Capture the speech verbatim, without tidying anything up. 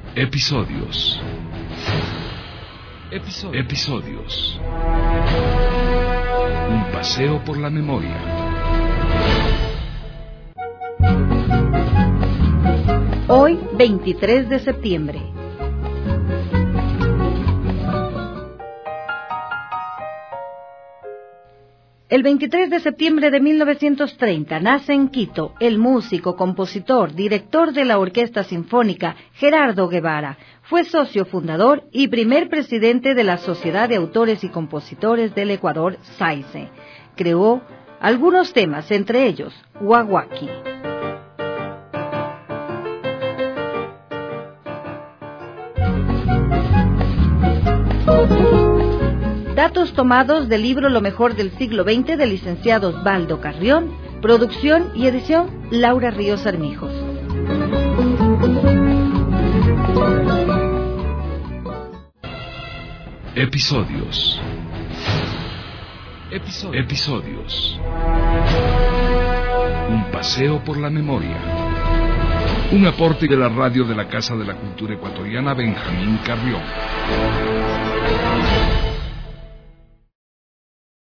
Episodios. Episodios. Episodios. Un paseo por la memoria. Hoy, veintitrés de septiembre. El veintitrés de septiembre de mil novecientos treinta nace en Quito el músico, compositor, director de la Orquesta Sinfónica Gerardo Guevara. Fue socio fundador y primer presidente de la Sociedad de Autores y Compositores del Ecuador, SAICE. Creó algunos temas, entre ellos Huahuaki. Datos tomados del libro Lo mejor del siglo veinte del licenciado Osvaldo Carrión, producción y edición Laura Ríos Armijos. Episodios. Episodios. Episodios. Un paseo por la memoria. Un aporte de la radio de la Casa de la Cultura Ecuatoriana Benjamín Carrión.